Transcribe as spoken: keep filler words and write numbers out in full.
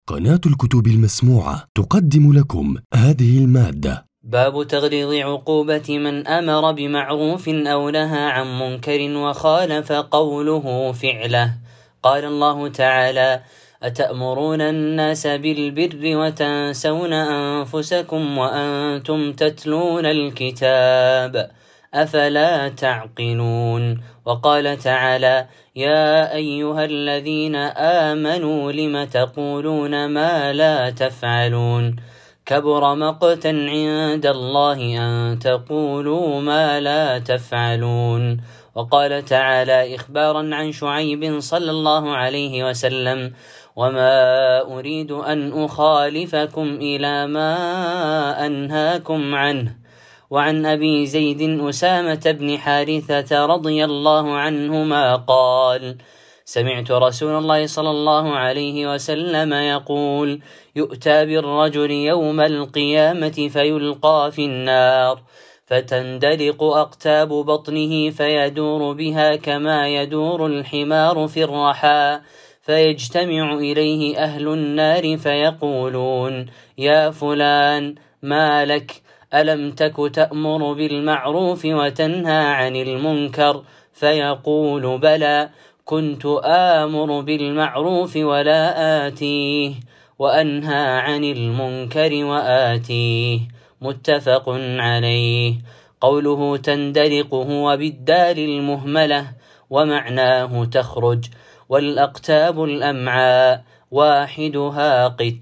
قناة الكتب المسموعة تقدم لكم هذه المادة. باب تغليظ عقوبة من أمر بمعروف أو نهى عن منكر وخالف قوله فعله. قال الله تعالى: أتأمرون الناس بالبر وتنسون أنفسكم وأنتم تتلون الكتاب أفلا تعقلون. وقال تعالى: يا أيها الذين آمنوا لم تقولون ما لا تفعلون كبر مقتا عند الله أن تقولوا ما لا تفعلون. وقال تعالى إخبارا عن شعيب صلى الله عليه وسلم: وما أريد أن أخالفكم إلى ما أنهاكم عنه. وعن أبي زيد أسامة بن حارثة رضي الله عنهما قال: سمعت رسول الله صلى الله عليه وسلم يقول: يؤتى بالرجل يوم القيامة فيلقى في النار فتندلق أقتاب بطنه فيدور بها كما يدور الحمار في الرحى، فيجتمع إليه أهل النار فيقولون: يا فلان ما لك؟ ألم تك تأمر بالمعروف وتنهى عن المنكر؟ فيقول: بلى، كنت آمر بالمعروف ولا آتيه، وأنهى عن المنكر وآتيه. متفق عليه. قوله تندلق هو بالدال المهملة ومعناه تخرج، والأقتاب الأمعاء واحدها قط.